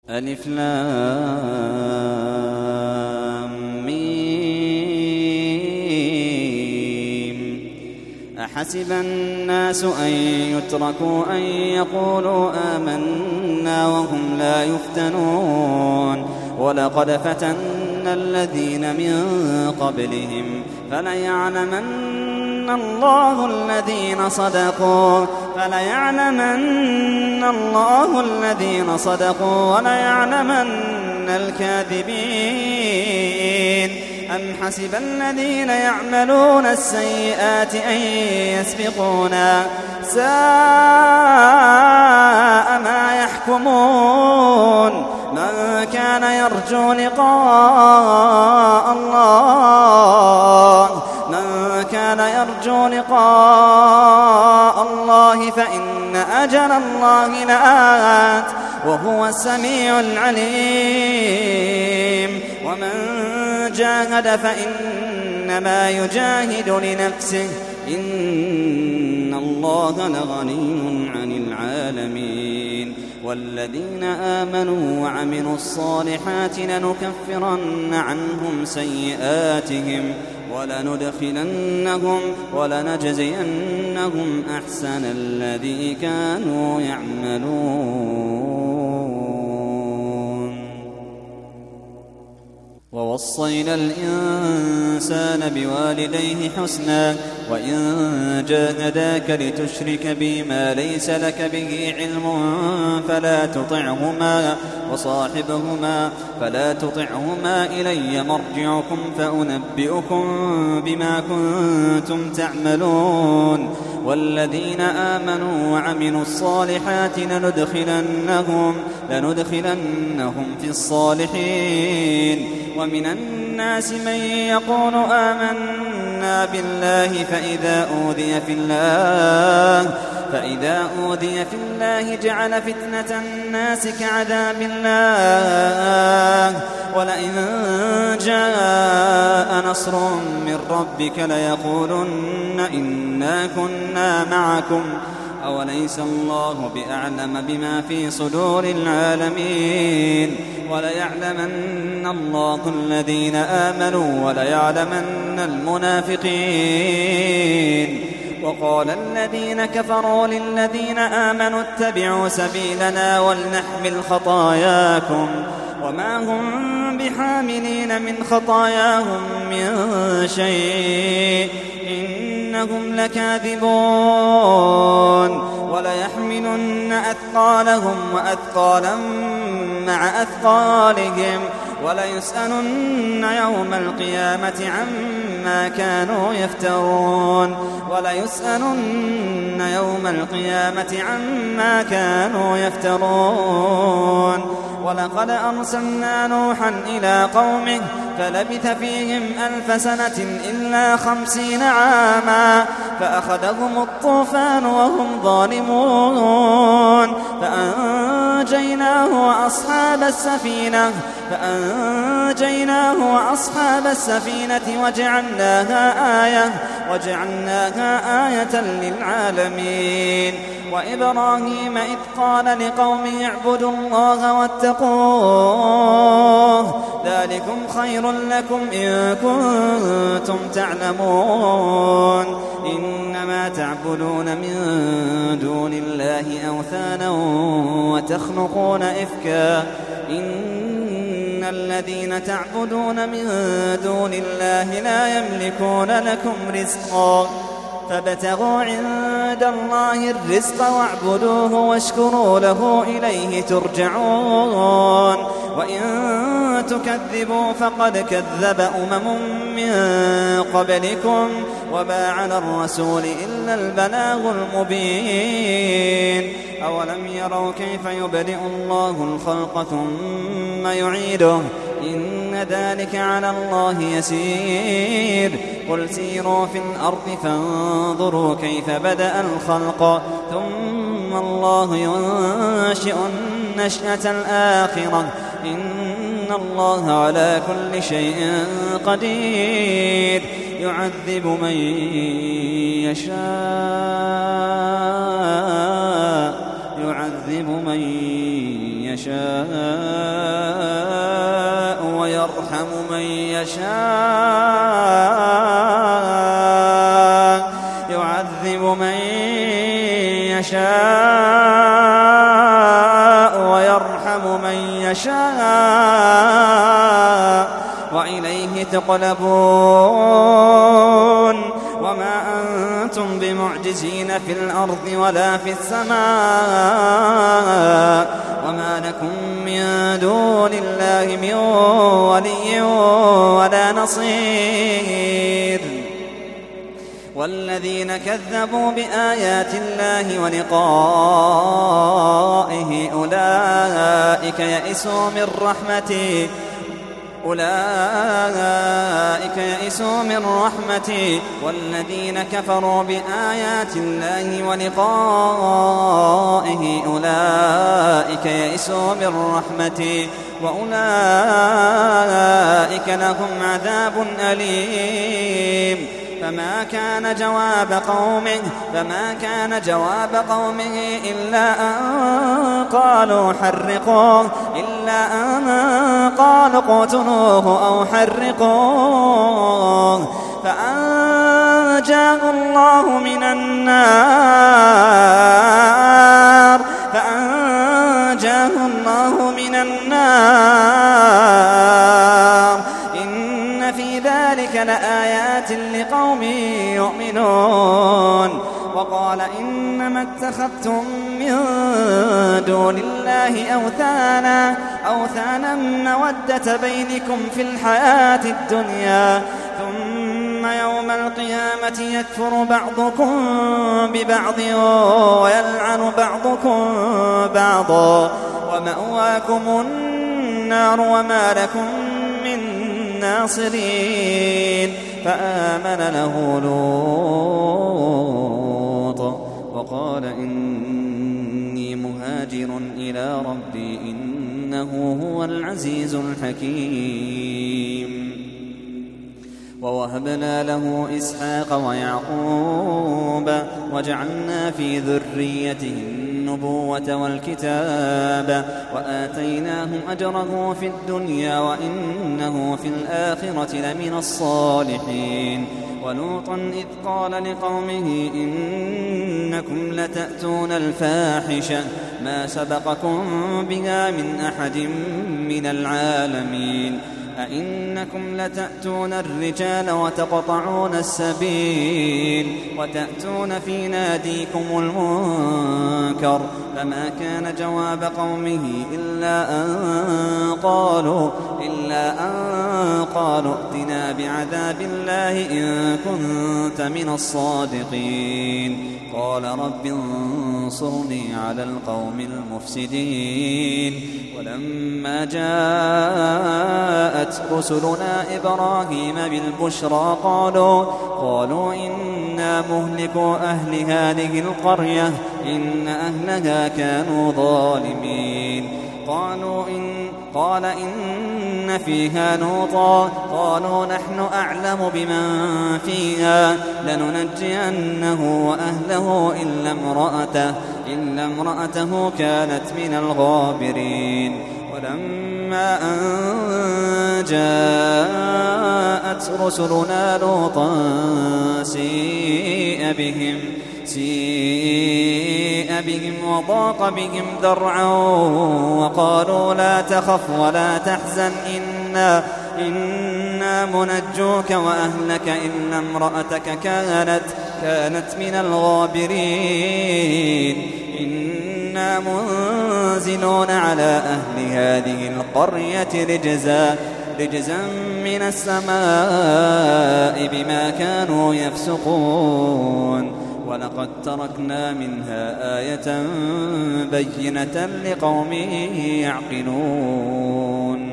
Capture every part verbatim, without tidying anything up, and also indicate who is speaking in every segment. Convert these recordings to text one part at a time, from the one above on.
Speaker 1: ألف لام ميم. أحسب الناس أن يتركوا أن يقولوا آمنا وهم لا يفتنون ولقد فتنا الذين من قبلهم فليعلمن الله الذين صدقوا فليعلمن الله الذين صدقوا وليعلمن الكاذبين. أم حسب الذين يعملون السيئات أن يسبقونا ساء ما يحكمون. من كان يرجو لقاء الله من كان يرجو لقاء الله فإن أجل الله لآت وهو السميع العليم. ومن جاهد فإنما يجاهد لنفسه إن الله لغني عن العالمين. والذين آمنوا وعملوا الصالحات لنكفرن عنهم سيئاتهم ولندخلنهم ولنجزينهم أحسن الذي كانوا يعملون. ووصينا الإنسان بوالديه حسنا وإن جاهداك لتشرك بي ما ليس لك به علم فلا تطعهما وصاحبهما فلا تطعهما إلي مرجعكم فأنبئكم بما كنتم تعملون. والذين آمنوا وعملوا الصالحات لندخلنهم لندخلنهم في الصالحين. ومن الناس من يقول آمنا بالله فإذا أوذي في الله فإذا أوذي في الله جعل فتنة الناس كعذاب الله ولئن جاء نصر من ربك ليقولن إنا كنا معكم أوليس الله بأعلم بما في صدور العالمين. وليعلمن الله الذين آمنوا وليعلمن المنافقين. وقال الذين كفروا للذين آمنوا اتبعوا سبيلنا ولنحمل خطاياكم وما هم بحاملين من خطاياهم من شيء إنهم لكاذبون. وليحملن أثقالهم وأثقالا مع أثقالهم وليسألن يوم القيامة عما كانوا يفترون وليسألن يوم القيامة عما كانوا يفترون. ولقد أرسلنا نوحا إلى قومه فلبث فيهم ألف سنة إلا خمسين عاما فأخذهم الطوفان وهم ظالمون فأنجيناه وأصحاب السفينة فأنجيناه وأصحاب السفينة وجعلناها آية وجعلناها آية للعالمين. وإبراهيم إذ قال لقومه اعبدوا الله واتقوه ذلكم خير لكم إن كنتم تعلمون. إنما تعبدون من دون الله أوثانا وتخلقون إفكا إن الذين تعبدون من دون الله لا يملكون لكم رزقا فابتغوا عند الله الرزق واعبدوه واشكروا له إليه ترجعون. وإن تكذبوا فقد كذب أمم من قبلكم وما على الرسول إلا البلاغ المبين. أولم يروا كيف يبدئ الله الخلق ثم يعيده إن ذلك على الله يسير. قل سيروا في الأرض فانظروا كيف بدأ الخلق ثم الله ينشئ النشأة الآخرة إن الله على كل شيء قدير. يعذب من يشاء يعذب من يشاء ويرحم من يشاء يعذب من يشاء ويرحم من يشاء وإليه تقلبون وما أنتم بمعجزين في الأرض ولا في السماء وما لكم من دون الله من ولي ولا نصير والذين كذبوا بآيات الله ولقائه أولئك يئسوا من رحمتي أولئك يئسوا من رحمتي والذين كفروا بآيات الله ولقائه أولئك يئسوا من رحمتي وأولئك لهم عذاب أليم فما كان جواب قومه فما كان جواب قومه إلا أن قالوا حرقوه إلا أن قالوا اقتلوه أو حرقوه فأنجاه الله من النار فأنجاه الله من النار إن في ذلك لآيات لقوم يؤمنون وقال إنما اتخذتم من دون الله أوثانا أوثانا مودة بينكم في الحياة الدنيا ثم يوم القيامة يكفر بعضكم ببعض ويلعن بعضكم بعضا ومأواكم النار وما لكم من ناصرين فآمن له لوط وقال إني مهاجر إلى ربي إنه هو العزيز الحكيم ووهبنا له إسحاق ويعقوب وجعلنا في ذريته النبوة والكتاب وآتيناه أجره في الدنيا وإنه في الآخرة لمن الصالحين ولوطا إذ قال لقومه إنكم لتأتون الفاحشة ما سبقكم بها من أحد من العالمين أئنكم لتأتون الرجال وتقطعون السبيل وتأتون في ناديكم المنكر فما كان جواب قومه إلا أن قالوا إلا أن قالوا ائتنا بعذاب الله إن كنت من الصادقين قال رب انصرني على القوم المفسدين ولما جاءت رسلنا إبراهيم بالبشرى قالوا قالوا إنا مهلكو أهل هذه القرية إن أهلها كانوا ظالمين قالوا إن قال إن فيها لوطا قالوا نحن أعلم بمن فيها لننجينه وأهله إلا امرأته إلا امرأته كانت من الغابرين ولما أن جاءت رسلنا لوطا سيء بهم سيء بهم وضاق بهم ذرعا وقالوا لا تخف ولا تحزن إنا, إنا منجوك وأهلك إلا امرأتك كانت, كانت من الغابرين إنا منزلون على أهل هذه القرية رجزا رجزا من السماء بما كانوا يفسقون ولقد تركنا منها آية بينة لقوم يعقلون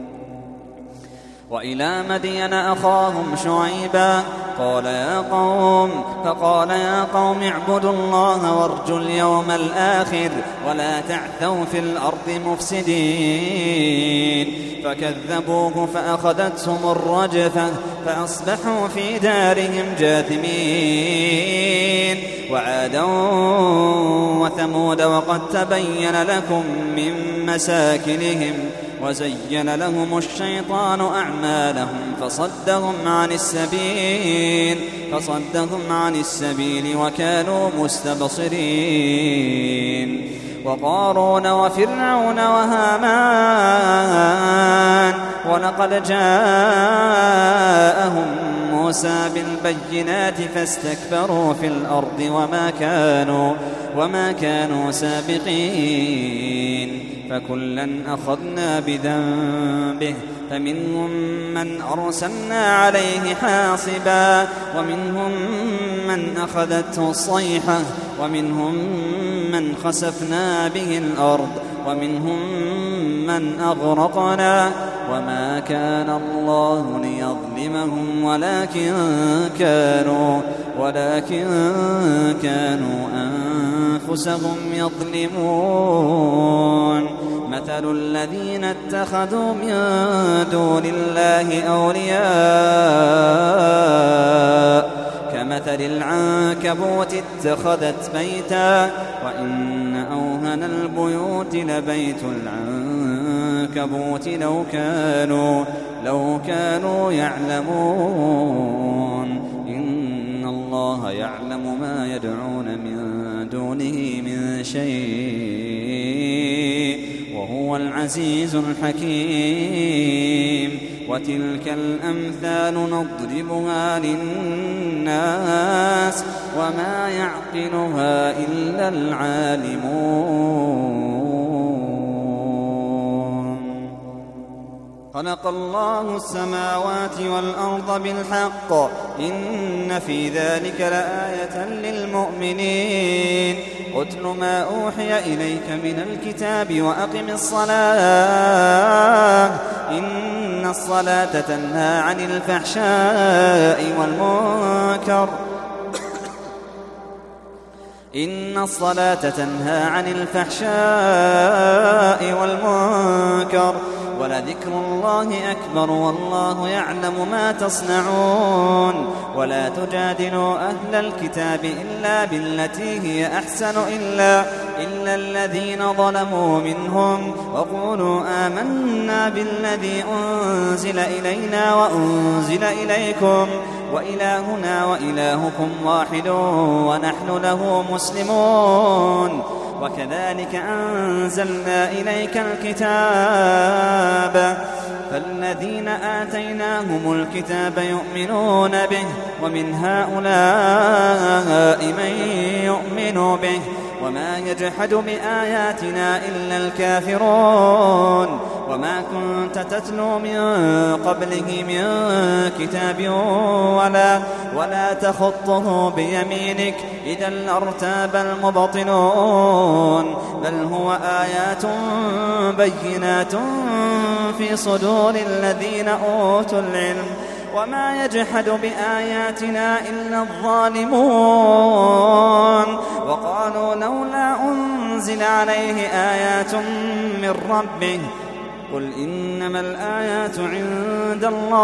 Speaker 1: وإلى مدين أخاهم شعيبا قال يا قوم فقال يا قوم اعبدوا الله وارجوا اليوم الآخر ولا تعثوا في الأرض مفسدين فكذبوه فأخذتهم الرجفة فأصبحوا في دارهم جاثمين. وعادا وثمود وقد تبين لكم من مساكنهم وزين لهم الشيطان أعمالهم فصدهم عن السبيل فصدهم عن السبيل وكانوا مستبصرين. وقارون وفرعون وهامان ولقد جاءهم موسى بالبينات فاستكبروا في الأرض وما كانوا وما كانوا سابقين. فكلا أخذنا بذنبه فمنهم من أرسلنا عليه حاصبا ومنهم من أخذته الصيحة ومنهم من خسفنا به الأرض ومنهم من أغرقنا وما كان الله ليظلمهم ولكن كانوا ولكن كانوا أنفسهم يظلمون. مثل الذين اتخذوا من دون الله أولياء كمثل العنكبوت اتخذت بيتا وإن أوهن البيوت لبيت العنكبوت لو كانوا لو كانوا يعلمون. إن الله يعلم ما يدعون من دونه من شيء وهو العزيز الحكيم. وتلك الأمثال نضربها للناس وما يعقلها إلا العالمون. خلق الله السماوات والأرض بالحق إن في ذلك لآية للمؤمنين. اتل ما أوحي إليك من الكتاب وأقم الصلاة إن الصلاة تنهى عن الفحشاء والمنكر إن الصلاة تنهى عن الفحشاء والمنكر ولذكر الله أكبر والله يعلم ما تصنعون. ولا تجادلوا أهل الكتاب إلا بالتي هي أحسن إلا, إلا الذين ظلموا منهم وقولوا آمنا بالذي أنزل إلينا وأنزل إليكم وإلهنا وإلهكم واحد ونحن له مسلمون. وكذلك أنزلنا إليك الكتاب فالذين آتيناهم الكتاب يؤمنون به ومن هؤلاء من يؤمن به وما يجحد بآياتنا إلا الكافرون. وما كنت تتلو من قبله من كتاب ولا, ولا تخطه بيمينك إذا لارتاب المبطلون. بل هو آيات بينات في صدور الذين أوتوا العلم وما يجحد بآياتنا إلا الظالمون. وقالوا لولا أنزل عليه آيات من ربه قل إنما الآيات عند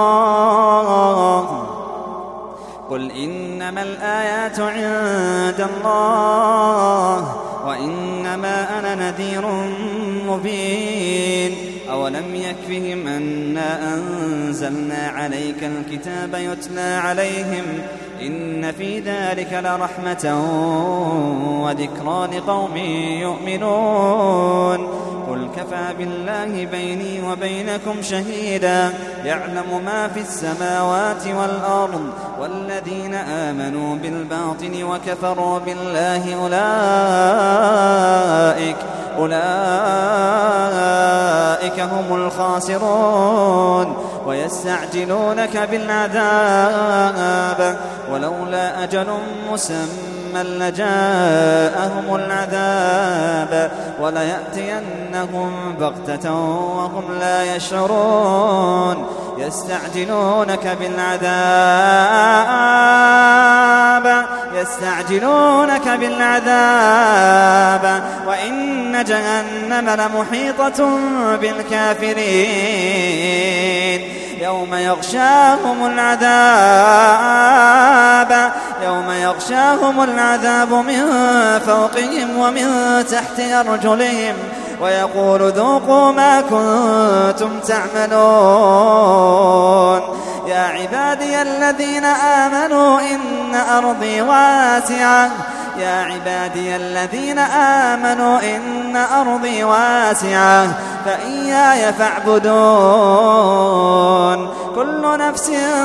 Speaker 1: الله قل إنما الآيات عند الله وإنما أنا نذير مبين. أولم يكفهم أنا أنزلنا عليك الكتاب يتلى عليهم إن في ذلك لرحمة وذكرى لقوم يؤمنون. قل كفى بالله بيني وبينكم شهيدا يعلم ما في السماوات والأرض والذين آمنوا بالباطل وكفروا بالله أولئك أولئك هم الخاسرون. ويستعجلونك بالعذاب ولولا أجل مسمى لجاءهم العذاب وليأتينهم بغتة وهم لا يشعرون. يستعجلونك بالعذاب يستعجلونك بالعذاب وإن جهنم لمحيطة بالكافرين يوم يغشاهم العذاب يوم يغشاهم العذاب من فوقهم ومن تحت أرجلهم ويقول ذوقوا ما كنتم تعملون يا عبادي الذين آمنوا إن أرضي واسعة يا عبادي الذين آمنوا إن أرضي واسعة فإياي فاعبدون كل نفس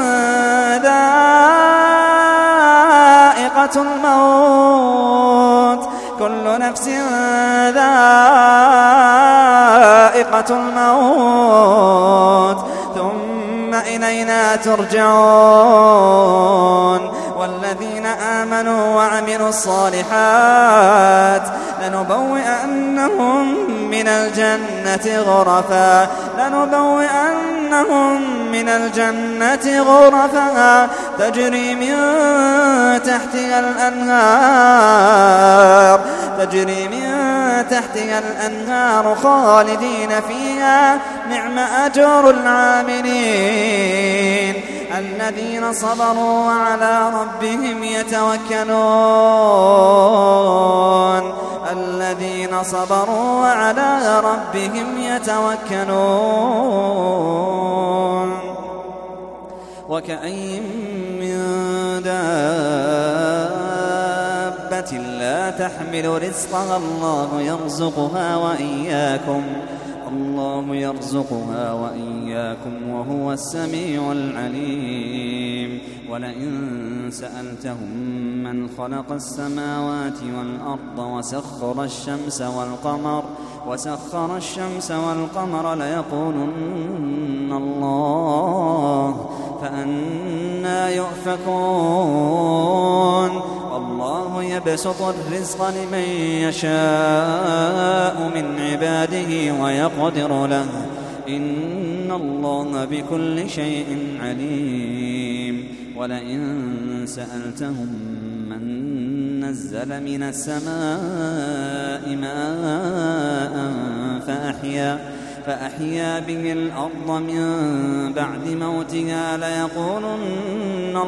Speaker 1: ذائقة الموت كل نفس ذائقة الموت ثم إلينا ترجعون والذين آمنوا وعملوا الصالحات لنبوئنهم من الجنة غرفا لنبوئنهم من الجنة غرفا تجري من تحتها الأنهار تجري من تحتها الأنهار خالدين فيها نعم أجر العاملين الذين صبروا وعلى ربهم يتوكلون الذين صبروا وعلى ربهم يتوكلون وكأين من دابة لا تحمل رزقها الله يرزقها وإياكم الله يرزقها وإياكم وهو السميع العليم ولئن سألتهم من خلق السماوات والأرض وسخر الشمس والقمر وسخر الشمس والقمر ليقولن الله فأنى يؤفكون الله يبسط الرزق لمن يشاء من عباده ويقدر له إن الله بكل شيء عليم ولئن سألتهم من نزل من السماء ماء فأحيا فأحيا به الأرض من بعد موتها ليقولن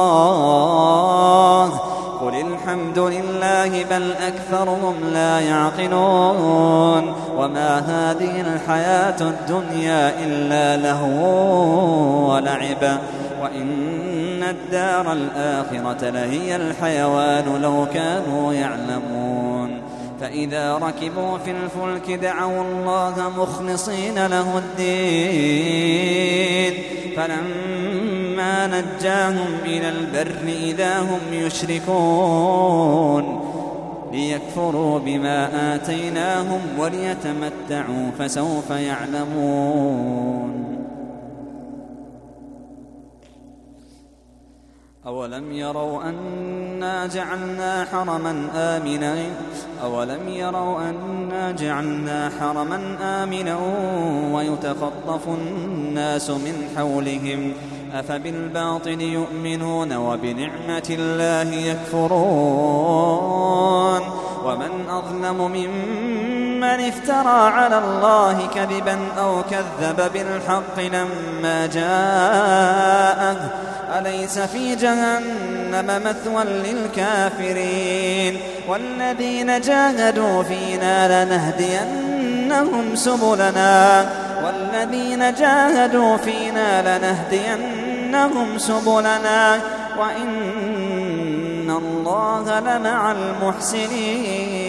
Speaker 1: الله قل الحمد لله بل أكثرهم لا يعقلون وما هذه الحياة الدنيا إلا لهو ولعب وإن الدار الآخرة لهي الحيوان لو كانوا يعلمون فإذا ركبوا في الفلك دعوا الله مخلصين له الدين فلما نجاهم إلى البر إذا هم يشركون ليكفروا بما آتيناهم وليتمتعوا فسوف يعلمون أولم يروا أنا جعلنا حرما آمنا أولم يروا أنا جعلنا حرما آمنا ويتخطف الناس من حولهم أفبالباطل يؤمنون وبنعمة الله يكفرون ومن أظلم ممن افترى على الله كذبا أو كذب بالحق لما جاءه أليس في جهنم مثوى للكافرين والذين جاهدوا فينا لنهدينهم سبلنا والذين جاهدوا فينا لنهدينهم سبلنا وإن الله لمع المحسنين